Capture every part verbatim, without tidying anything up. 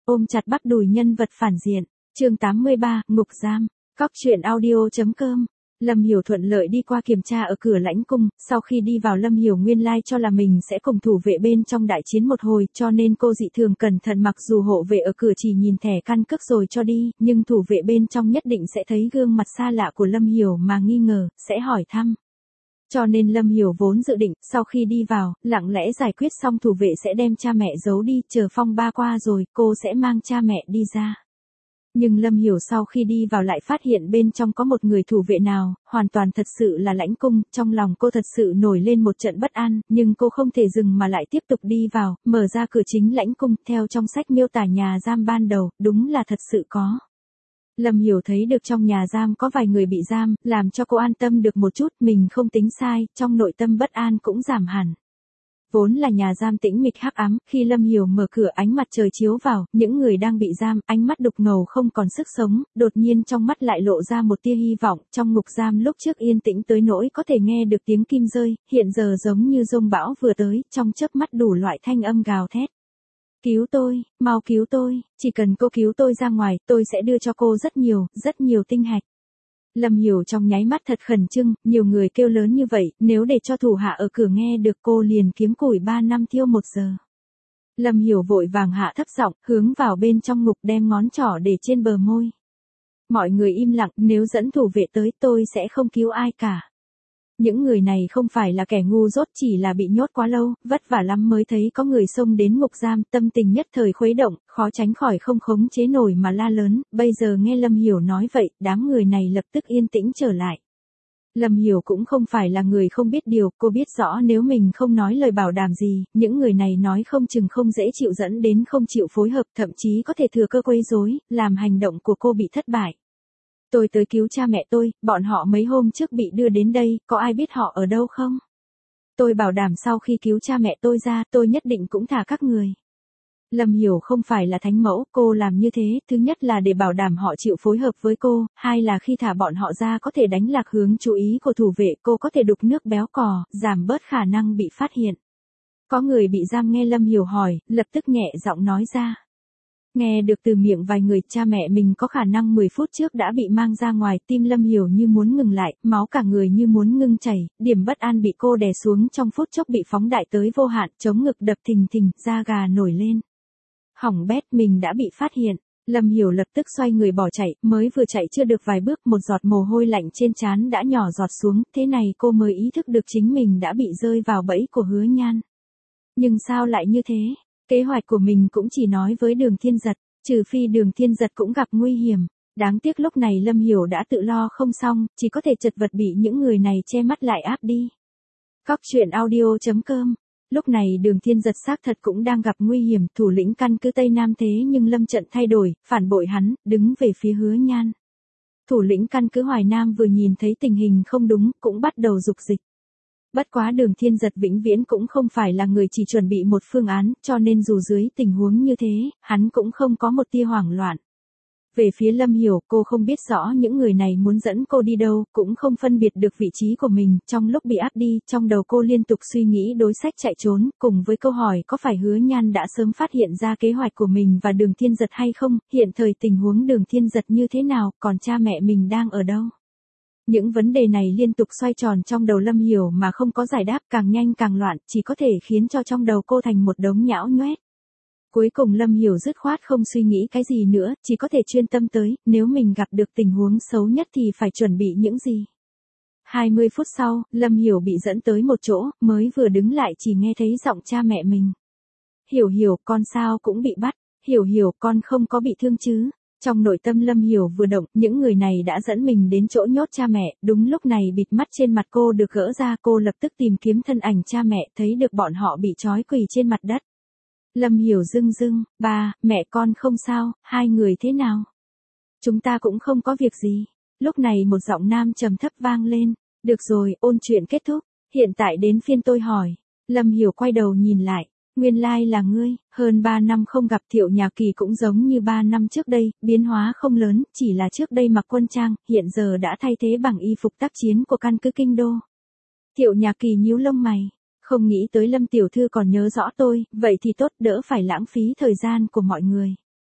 Ôm chặt bắp đùi nhân vật phản diện. Chương tám mươi ba, ngục giam. Cóc truyện audio chấm com. Lâm Hiểu thuận lợi đi qua kiểm tra ở cửa lãnh cung, sau khi đi vào Lâm Hiểu nguyên lai cho là mình sẽ cùng thủ vệ bên trong đại chiến một hồi, cho nên cô dị thường cẩn thận, mặc dù hộ vệ ở cửa chỉ nhìn thẻ căn cước rồi cho đi, nhưng thủ vệ bên trong nhất định sẽ thấy gương mặt xa lạ của Lâm Hiểu mà nghi ngờ, sẽ hỏi thăm. Cho nên Lâm Hiểu vốn dự định, sau khi đi vào, lặng lẽ giải quyết xong thủ vệ sẽ đem cha mẹ giấu đi, chờ phong ba qua rồi, cô sẽ mang cha mẹ đi ra. Nhưng Lâm Hiểu sau khi đi vào lại phát hiện bên trong có một người thủ vệ nào, hoàn toàn thật sự là lãnh cung, trong lòng cô thật sự nổi lên một trận bất an, nhưng cô không thể dừng mà lại tiếp tục đi vào, mở ra cửa chính lãnh cung, theo trong sách miêu tả nhà giam ban đầu, đúng là thật sự có. Lâm Hiểu thấy được trong nhà giam có vài người bị giam, làm cho cô an tâm được một chút, mình không tính sai, trong nội tâm bất an cũng giảm hẳn. Vốn là nhà giam tĩnh mịch hắc ám, khi Lâm Hiểu mở cửa ánh mặt trời chiếu vào, những người đang bị giam, ánh mắt đục ngầu không còn sức sống, đột nhiên trong mắt lại lộ ra một tia hy vọng, trong ngục giam lúc trước yên tĩnh tới nỗi có thể nghe được tiếng kim rơi, hiện giờ giống như dông bão vừa tới, trong chớp mắt đủ loại thanh âm gào thét. Cứu tôi, mau cứu tôi, chỉ cần cô cứu tôi ra ngoài, tôi sẽ đưa cho cô rất nhiều, rất nhiều tinh hạch. Lâm Hiểu trong nháy mắt thật khẩn trương, nhiều người kêu lớn như vậy, nếu để cho thủ hạ ở cửa nghe được cô liền kiếm củi ba năm thiêu một giờ. Lâm Hiểu vội vàng hạ thấp giọng, hướng vào bên trong ngục đem ngón trỏ để trên bờ môi. Mọi người im lặng, nếu dẫn thủ vệ tới tôi sẽ không cứu ai cả. Những người này không phải là kẻ ngu dốt, chỉ là bị nhốt quá lâu, vất vả lắm mới thấy có người xông đến ngục giam, tâm tình nhất thời khuấy động, khó tránh khỏi không khống chế nổi mà la lớn, bây giờ nghe Lâm Hiểu nói vậy, đám người này lập tức yên tĩnh trở lại. Lâm Hiểu cũng không phải là người không biết điều, cô biết rõ nếu mình không nói lời bảo đảm gì, những người này nói không chừng không dễ chịu dẫn đến không chịu phối hợp, thậm chí có thể thừa cơ quấy rối, làm hành động của cô bị thất bại. Tôi tới cứu cha mẹ tôi, bọn họ mấy hôm trước bị đưa đến đây, có ai biết họ ở đâu không? Tôi bảo đảm sau khi cứu cha mẹ tôi ra, tôi nhất định cũng thả các người. Lâm Hiểu không phải là thánh mẫu, cô làm như thế, thứ nhất là để bảo đảm họ chịu phối hợp với cô, hai là khi thả bọn họ ra có thể đánh lạc hướng chú ý của thủ vệ, cô có thể đục nước béo cò, giảm bớt khả năng bị phát hiện. Có người bị giam nghe Lâm Hiểu hỏi, lập tức nhẹ giọng nói ra. Nghe được từ miệng vài người, cha mẹ mình có khả năng mười phút trước đã bị mang ra ngoài, tim Lâm Hiểu như muốn ngừng lại, máu cả người như muốn ngưng chảy, điểm bất an bị cô đè xuống trong phút chốc bị phóng đại tới vô hạn, chống ngực đập thình thình, da gà nổi lên. Hỏng bét, mình đã bị phát hiện. Lâm Hiểu lập tức xoay người bỏ chạy, mới vừa chạy chưa được vài bước, một giọt mồ hôi lạnh trên trán đã nhỏ giọt xuống, thế này cô mới ý thức được chính mình đã bị rơi vào bẫy của Hứa Nhan. Nhưng sao lại như thế? Kế hoạch của mình cũng chỉ nói với Đường Thiên Giật, trừ phi Đường Thiên Giật cũng gặp nguy hiểm. Đáng tiếc lúc này Lâm Hiểu đã tự lo không xong, chỉ có thể chật vật bị những người này che mắt lại áp đi. Cóc truyện audio chấm com. Lúc này Đường Thiên Giật xác thật cũng đang gặp nguy hiểm, thủ lĩnh căn cứ Tây Nam thế nhưng lâm trận thay đổi, phản bội hắn, đứng về phía Hứa Nhan. Thủ lĩnh căn cứ Hoài Nam vừa nhìn thấy tình hình không đúng, cũng bắt đầu dục dịch. Bất quá Đường Thiên Giật vĩnh viễn cũng không phải là người chỉ chuẩn bị một phương án, cho nên dù dưới tình huống như thế, hắn cũng không có một tia hoảng loạn. Về phía Lâm Hiểu, cô không biết rõ những người này muốn dẫn cô đi đâu, cũng không phân biệt được vị trí của mình, trong lúc bị áp đi, trong đầu cô liên tục suy nghĩ đối sách chạy trốn, cùng với câu hỏi có phải Hứa Nhan đã sớm phát hiện ra kế hoạch của mình và Đường Thiên Giật hay không, hiện thời tình huống Đường Thiên Giật như thế nào, còn cha mẹ mình đang ở đâu. Những vấn đề này liên tục xoay tròn trong đầu Lâm Hiểu mà không có giải đáp, càng nhanh càng loạn, chỉ có thể khiến cho trong đầu cô thành một đống nhão nhoét. Cuối cùng Lâm Hiểu dứt khoát không suy nghĩ cái gì nữa, chỉ có thể chuyên tâm tới, nếu mình gặp được tình huống xấu nhất thì phải chuẩn bị những gì. hai mươi phút sau, Lâm Hiểu bị dẫn tới một chỗ, mới vừa đứng lại chỉ nghe thấy giọng cha mẹ mình. Hiểu Hiểu, con sao cũng bị bắt, Hiểu Hiểu, con không có bị thương chứ. Trong nội tâm Lâm Hiểu vừa động, những người này đã dẫn mình đến chỗ nhốt cha mẹ, đúng lúc này bịt mắt trên mặt cô được gỡ ra, cô lập tức tìm kiếm thân ảnh cha mẹ, thấy được bọn họ bị trói quỳ trên mặt đất. Lâm Hiểu rưng rưng, ba, mẹ con không sao, hai người thế nào? Chúng ta cũng không có việc gì. Lúc này một giọng nam trầm thấp vang lên, được rồi, ôn chuyện kết thúc, hiện tại đến phiên tôi hỏi. Lâm Hiểu quay đầu nhìn lại. Nguyên lai là ngươi, hơn ba năm không gặp. Thiệu Nhà Kỳ cũng giống như ba năm trước đây, biến hóa không lớn, chỉ là trước đây mặc quân trang, hiện giờ đã thay thế bằng y phục tác chiến của căn cứ Kinh Đô. Thiệu Nhà Kỳ nhíu lông mày, không nghĩ tới Lâm tiểu thư còn nhớ rõ tôi, vậy thì tốt, đỡ phải lãng phí thời gian của mọi người.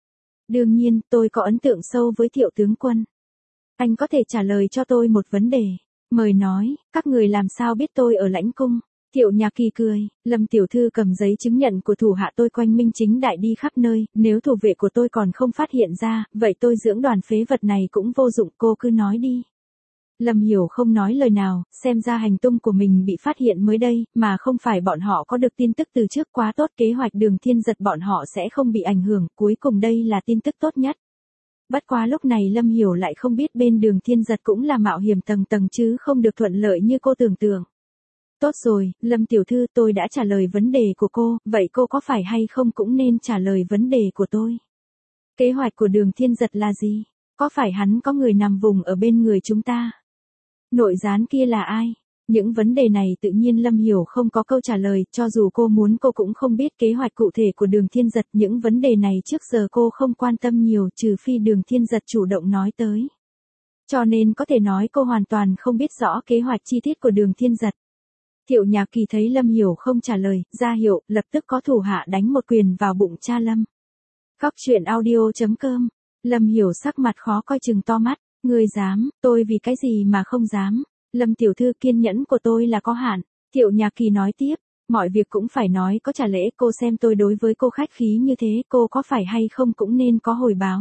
Đương nhiên, tôi có ấn tượng sâu với Thiệu tướng quân. Anh có thể trả lời cho tôi một vấn đề. Mời nói, các người làm sao biết tôi ở lãnh cung? Thiệu Nhạc Kỳ cười, Lâm tiểu thư cầm giấy chứng nhận của thủ hạ tôi quanh minh chính đại đi khắp nơi, nếu thủ vệ của tôi còn không phát hiện ra, vậy tôi dưỡng đoàn phế vật này cũng vô dụng, cô cứ nói đi. Lâm Hiểu không nói lời nào, xem ra hành tung của mình bị phát hiện mới đây, mà không phải bọn họ có được tin tức từ trước, quá tốt, kế hoạch Đường Thiên Giật bọn họ sẽ không bị ảnh hưởng, cuối cùng đây là tin tức tốt nhất. Bất quá lúc này Lâm Hiểu lại không biết bên Đường Thiên Giật cũng là mạo hiểm tầng tầng chứ không được thuận lợi như cô tưởng tượng. Tốt rồi, Lâm tiểu thư, tôi đã trả lời vấn đề của cô, vậy cô có phải hay không cũng nên trả lời vấn đề của tôi. Kế hoạch của Đường Thiên Giật là gì? Có phải hắn có người nằm vùng ở bên người chúng ta? Nội gián kia là ai? Những vấn đề này tự nhiên Lâm Hiểu không có câu trả lời, cho dù cô muốn cô cũng không biết kế hoạch cụ thể của Đường Thiên Giật, những vấn đề này trước giờ cô không quan tâm nhiều, trừ phi Đường Thiên Giật chủ động nói tới. Cho nên có thể nói cô hoàn toàn không biết rõ kế hoạch chi tiết của Đường Thiên Giật. Thiệu Nhạc Kỳ thấy Lâm Hiểu không trả lời, ra hiệu, lập tức có thủ hạ đánh một quyền vào bụng cha Lâm. Góc truyện audio chấm com. Lâm Hiểu sắc mặt khó coi chừng to mắt, ngươi dám, tôi vì cái gì mà không dám. Lâm tiểu thư, kiên nhẫn của tôi là có hạn. Thiệu Nhạc Kỳ nói tiếp, mọi việc cũng phải nói có trả lễ, cô xem tôi đối với cô khách khí như thế, cô có phải hay không cũng nên có hồi báo.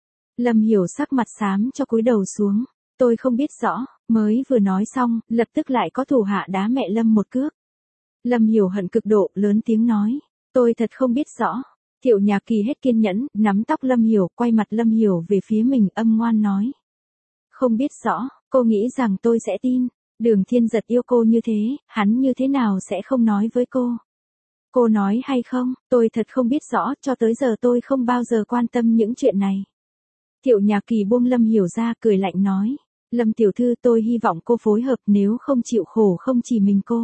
Lâm Hiểu sắc mặt xám cho cúi đầu xuống, tôi không biết rõ, mới vừa nói xong, lập tức lại có thủ hạ đá mẹ Lâm một cước. Lâm Hiểu hận cực độ, lớn tiếng nói, tôi thật không biết rõ. Thiệu Nhạc Kỳ hết kiên nhẫn, nắm tóc Lâm Hiểu, quay mặt Lâm Hiểu về phía mình, âm ngoan nói. Không biết rõ, cô nghĩ rằng tôi sẽ tin. Đường Thiên Giật yêu cô như thế, hắn như thế nào sẽ không nói với cô? Cô nói hay không, tôi thật không biết rõ, cho tới giờ tôi không bao giờ quan tâm những chuyện này. Thiệu Nhạc Kỳ buông Lâm Hiểu ra, cười lạnh nói. Lâm tiểu thư, tôi hy vọng cô phối hợp, nếu không chịu khổ không chỉ mình cô.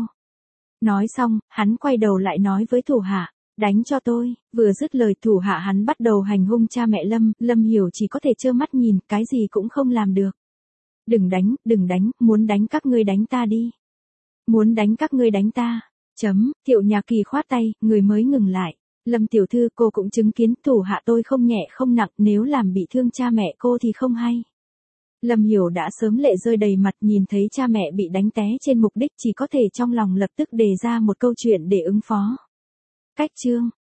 Nói xong, hắn quay đầu lại nói với thủ hạ, đánh cho tôi. Vừa dứt lời, thủ hạ hắn bắt đầu hành hung cha mẹ Lâm, Lâm Hiểu chỉ có thể trơ mắt nhìn, cái gì cũng không làm được. Đừng đánh, đừng đánh, muốn đánh các ngươi đánh ta đi. Muốn đánh các ngươi đánh ta. Chấm, Thiệu Nhạc Kỳ khoát tay, người mới ngừng lại. Lâm tiểu thư, cô cũng chứng kiến, thủ hạ tôi không nhẹ không nặng, nếu làm bị thương cha mẹ cô thì không hay. Lâm Hiểu đã sớm lệ rơi đầy mặt, nhìn thấy cha mẹ bị đánh té trên mục đích, chỉ có thể trong lòng lập tức đề ra một câu chuyện để ứng phó. Cách chương